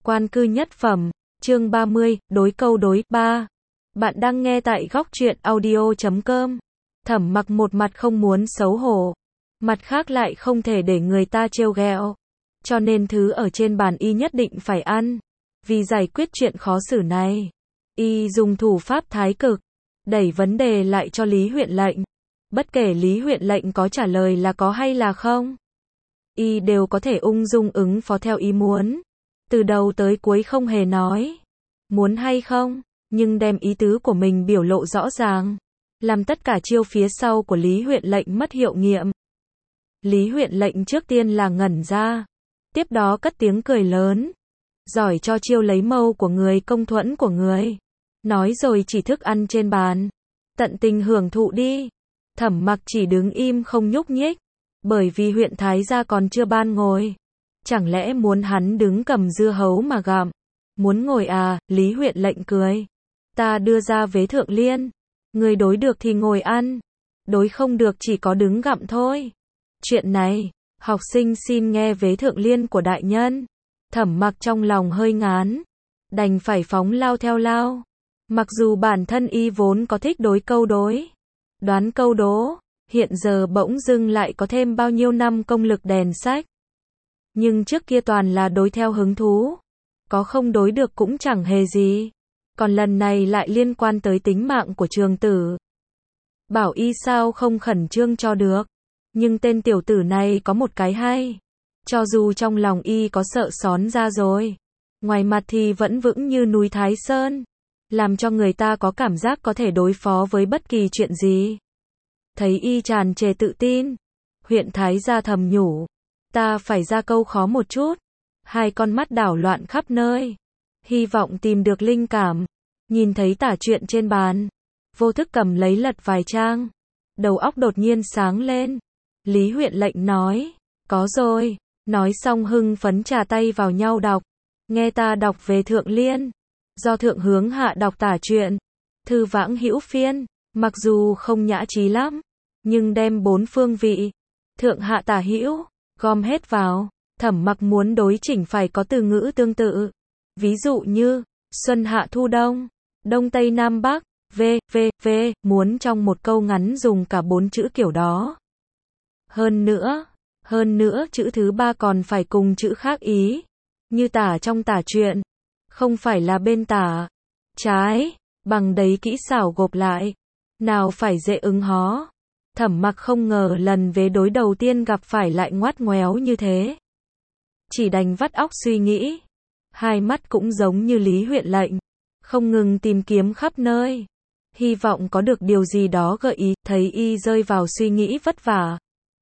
Quan cư nhất phẩm, chương 30, đối câu đối, 3. Bạn đang nghe tại góc truyện audio.com. Thẩm Mặc một mặt không muốn xấu hổ, mặt khác lại không thể để người ta trêu ghẹo, cho nên thứ ở trên bàn y nhất định phải ăn. Vì giải quyết chuyện khó xử này, y dùng thủ pháp thái cực, đẩy vấn đề lại cho Lý huyện lệnh. Bất kể Lý huyện lệnh có trả lời là có hay là không, y đều có thể ung dung ứng phó theo ý muốn. Từ đầu tới cuối không hề nói muốn hay không, nhưng đem ý tứ của mình biểu lộ rõ ràng, làm tất cả chiêu phía sau của Lý huyện lệnh mất hiệu nghiệm. Lý huyện lệnh trước tiên là ngẩn ra, tiếp đó cất tiếng cười lớn. Giỏi cho chiêu lấy mâu của người công thuẫn của người. Nói rồi chỉ thức ăn trên bàn. Tận tình hưởng thụ đi. Thẩm Mặc chỉ đứng im không nhúc nhích, bởi vì huyện thái gia còn chưa ban ngồi. Chẳng lẽ muốn hắn đứng cầm dưa hấu mà gặm? Muốn ngồi à? Lý huyện lệnh cười. Ta đưa ra vế thượng liên. Người đối được thì ngồi ăn. Đối không được chỉ có đứng gặm thôi. Chuyện này, học sinh xin nghe vế thượng liên của đại nhân. Thẩm Mặc trong lòng hơi ngán, đành phải phóng lao theo lao. Mặc dù bản thân y vốn có thích đối câu đối, đoán câu đố, hiện giờ bỗng dưng lại có thêm bao nhiêu năm công lực đèn sách. Nhưng trước kia toàn là đối theo hứng thú, có không đối được cũng chẳng hề gì. Còn lần này lại liên quan tới tính mạng của trường tử. Bảo y sao không khẩn trương cho được. Nhưng tên tiểu tử này có một cái hay. Cho dù trong lòng y có sợ xón ra rồi, ngoài mặt thì vẫn vững như núi Thái Sơn, làm cho người ta có cảm giác có thể đối phó với bất kỳ chuyện gì. Thấy y tràn trề tự tin, huyện thái gia thầm nhủ, ta phải ra câu khó một chút. Hai con mắt đảo loạn khắp nơi, hy vọng tìm được linh cảm. Nhìn thấy tả truyện trên bàn, vô thức cầm lấy lật vài trang, đầu óc đột nhiên sáng lên. Lý huyện lệnh nói, có rồi. Nói xong hưng phấn trà tay vào nhau đọc. Nghe ta đọc về thượng liên. Do thượng hướng hạ đọc tả truyện. Thư vãng hữu phiên. Mặc dù không nhã trí lắm, nhưng đem bốn phương vị, thượng hạ tả hữu, gom hết vào. Thẩm Mặc muốn đối chỉnh phải có từ ngữ tương tự. Ví dụ như, xuân hạ thu đông, đông tây nam bắc, v, muốn trong một câu ngắn dùng cả 4 chữ kiểu đó. Hơn nữa chữ thứ ba còn phải cùng chữ khác ý. Như tả trong tả truyện, không phải là bên tả trái, bằng đấy kỹ xảo gộp lại, nào phải dễ ứng hó. Thẩm Mặc không ngờ lần vế đối đầu tiên gặp phải lại ngoắt ngoéo như thế. Chỉ đành vắt óc suy nghĩ. Hai mắt cũng giống như Lý huyện lệnh, không ngừng tìm kiếm khắp nơi, hy vọng có được điều gì đó gợi ý. Thấy y rơi vào suy nghĩ vất vả,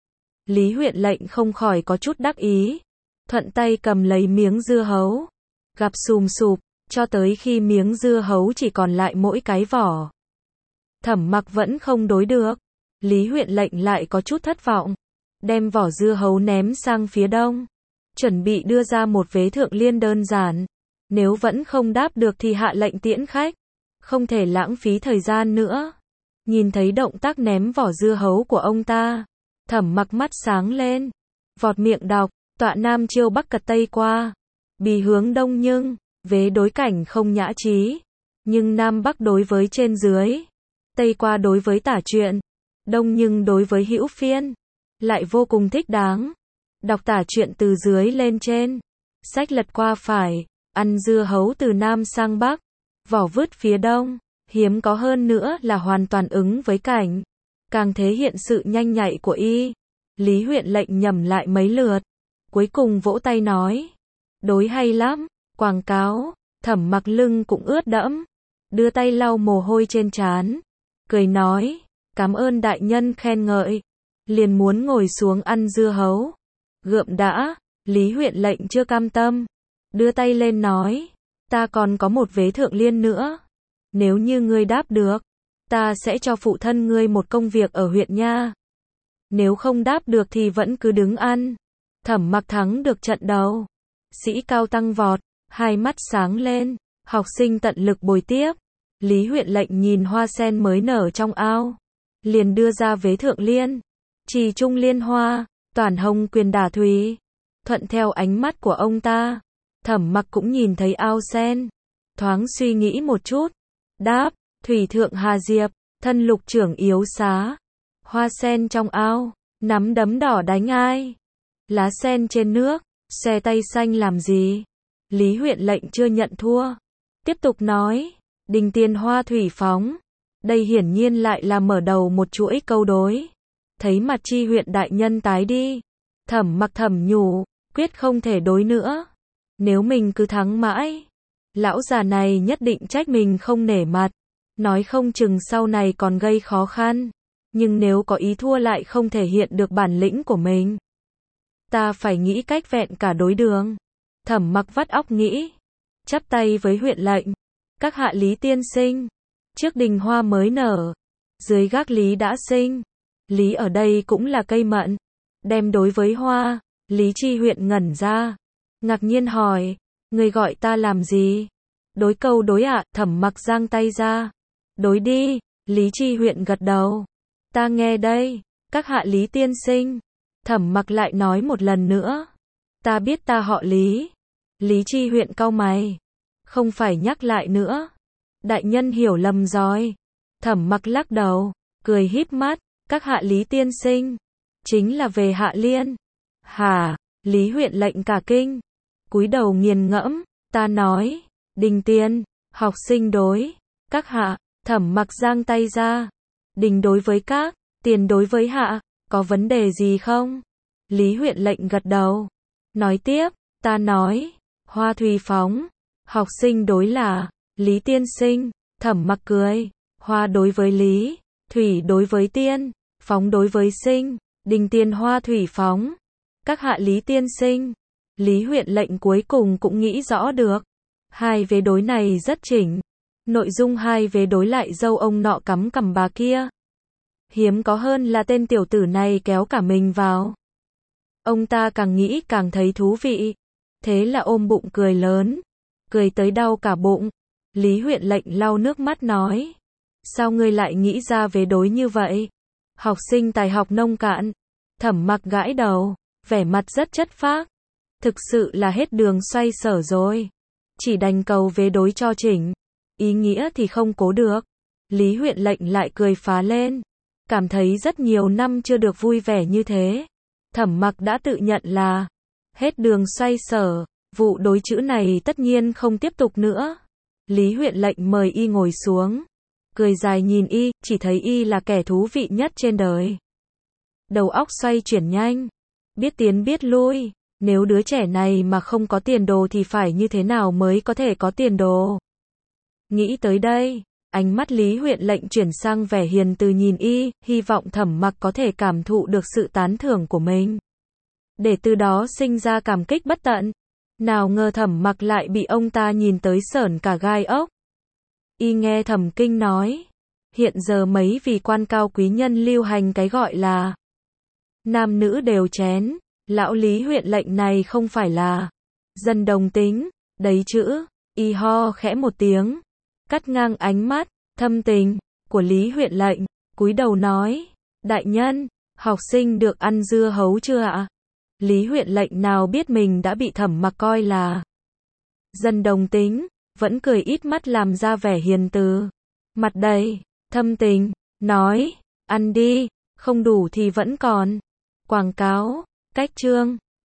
Lý huyện lệnh không khỏi có chút đắc ý, thuận tay cầm lấy miếng dưa hấu, gắp sùm sụp, cho tới khi miếng dưa hấu chỉ còn lại mỗi cái vỏ. Thẩm Mặc vẫn không đối được, Lý huyện lệnh lại có chút thất vọng, đem vỏ dưa hấu ném sang phía đông, chuẩn bị đưa ra một vế thượng liên đơn giản. Nếu vẫn không đáp được thì hạ lệnh tiễn khách, không thể lãng phí thời gian nữa. Nhìn thấy động tác ném vỏ dưa hấu của ông ta, Thẩm Mặc mắt sáng lên, vọt miệng đọc, tọa nam chiêu bắc cật tây qua, bì hướng đông nhưng, vế đối cảnh không nhã trí, nhưng nam bắc đối với trên dưới, tây qua đối với tả truyện, đông nhưng đối với hữu phiên, lại vô cùng thích đáng. Đọc tả truyện từ dưới lên trên, sách lật qua phải, ăn dưa hấu từ nam sang bắc, vỏ vứt phía đông, hiếm có hơn nữa là hoàn toàn ứng với cảnh. Càng thể hiện sự nhanh nhạy của y. Lý huyện lệnh nhẩm lại mấy lượt, cuối cùng vỗ tay nói, đối hay lắm. Quảng cáo. Thẩm Mặc lưng cũng ướt đẫm, đưa tay lau mồ hôi trên trán, cười nói, cảm ơn đại nhân khen ngợi. Liền muốn ngồi xuống ăn dưa hấu. Gượm đã. Lý huyện lệnh chưa cam tâm, đưa tay lên nói, ta còn có một vế thượng liên nữa. Nếu như ngươi đáp được, ta sẽ cho phụ thân ngươi một công việc ở huyện nha. Nếu không đáp được thì vẫn cứ đứng ăn. Thẩm Mặc thắng được trận đầu, sĩ cao tăng vọt, hai mắt sáng lên, học sinh tận lực bồi tiếp. Lý huyện lệnh nhìn hoa sen mới nở trong ao, liền đưa ra vế thượng liên, trì trung liên hoa, toàn hồng quyền đả thùy. Thuận theo ánh mắt của ông ta, Thẩm Mặc cũng nhìn thấy ao sen, thoáng suy nghĩ một chút, đáp, thủy thượng Hà Diệp, thân lục trưởng yếu xá. Hoa sen trong ao, nắm đấm đỏ đánh ai? Lá sen trên nước, xòe tay xanh làm gì? Lý huyện lệnh chưa nhận thua, tiếp tục nói, đình tiền hoa thủy phóng. Đây hiển nhiên lại là mở đầu một chuỗi câu đối. Thấy mặt Chi huyện đại nhân tái đi, Thẩm Mặc thầm nhủ, quyết không thể đối nữa. Nếu mình cứ thắng mãi, lão già này nhất định trách mình không nể mặt, nói không chừng sau này còn gây khó khăn. Nhưng nếu có ý thua lại không thể hiện được bản lĩnh của mình, ta phải nghĩ cách vẹn cả đối đường. Thẩm Mặc vắt óc nghĩ, chắp tay với huyện lệnh, các hạ Lý tiên sinh, trước đình hoa mới nở, dưới gác Lý đã sinh. Lý ở đây cũng là cây mận, đem đối với hoa. Lý Chi huyện ngẩn ra, ngạc nhiên hỏi, người gọi ta làm gì? Đối câu đối ạ. Thẩm Mặc giang tay ra, đối đi. Lý Chi huyện gật đầu, ta nghe đây, các hạ Lý tiên sinh. Thẩm Mặc lại nói một lần nữa, ta biết ta họ Lý. Lý Chi huyện cau mày, không phải nhắc lại nữa, đại nhân hiểu lầm rồi. Thẩm Mặc lắc đầu, cười híp mắt, các hạ Lý tiên sinh, chính là về Hạ Liên. Hả? Lý huyện lệnh cả kinh, cúi đầu nghiền ngẫm, ta nói, đình tiên, học sinh đối, các hạ. Thẩm Mặc giang tay ra, đình đối với các, tiền đối với hạ, có vấn đề gì không? Lý huyện lệnh gật đầu, nói tiếp, ta nói, hoa thủy phóng, học sinh đối là, Lý tiên sinh. Thẩm Mặc cười, hoa đối với Lý, thủy đối với tiên, phóng đối với sinh, đình tiên hoa thủy phóng, các hạ Lý tiên sinh. Lý huyện lệnh cuối cùng cũng nghĩ rõ được, hai vế đối này rất chỉnh, nội dung hai vế đối lại dâu ông nọ cắm cằm bà kia. Hiếm có hơn là tên tiểu tử này kéo cả mình vào. Ông ta càng nghĩ càng thấy thú vị, thế là ôm bụng cười lớn, cười tới đau cả bụng. Lý huyện lệnh lau nước mắt nói, sao ngươi lại nghĩ ra vế đối như vậy? Học sinh tài học nông cạn. Thẩm Mặc gãi đầu, vẻ mặt rất chất phác, thực sự là hết đường xoay sở rồi, chỉ đành cầu vế đối cho chỉnh, ý nghĩa thì không cố được. Lý huyện lệnh lại cười phá lên, cảm thấy rất nhiều năm chưa được vui vẻ như thế. Thẩm Mặc đã tự nhận là hết đường xoay sở, vụ đối chữ này tất nhiên không tiếp tục nữa. Lý huyện lệnh mời y ngồi xuống, cười dài nhìn y, chỉ thấy y là kẻ thú vị nhất trên đời. Đầu óc xoay chuyển nhanh, biết tiến biết lui, nếu đứa trẻ này mà không có tiền đồ thì phải như thế nào mới có thể có tiền đồ. Nghĩ tới đây, ánh mắt Lý huyện lệnh chuyển sang vẻ hiền từ nhìn y, hy vọng Thẩm Mặc có thể cảm thụ được sự tán thưởng của mình, để từ đó sinh ra cảm kích bất tận. Nào ngờ Thẩm Mặc lại bị ông ta nhìn tới sởn cả gai ốc. Y nghe Thẩm Kinh nói, hiện giờ mấy vị quan cao quý nhân lưu hành cái gọi là nam nữ đều chén, lão Lý huyện lệnh này không phải là dân đồng tính, đấy chữ. Y ho khẽ một tiếng, cắt ngang ánh mắt thâm tình của Lý huyện lệnh, cúi đầu nói, đại nhân, học sinh được ăn dưa hấu chưa ạ? Lý huyện lệnh nào biết mình đã bị Thẩm Mặc coi là dân đồng tính, vẫn cười ít mắt làm ra vẻ hiền từ, mặt đầy thâm tình, nói, ăn đi, không đủ thì vẫn còn. Quảng cáo, cách chương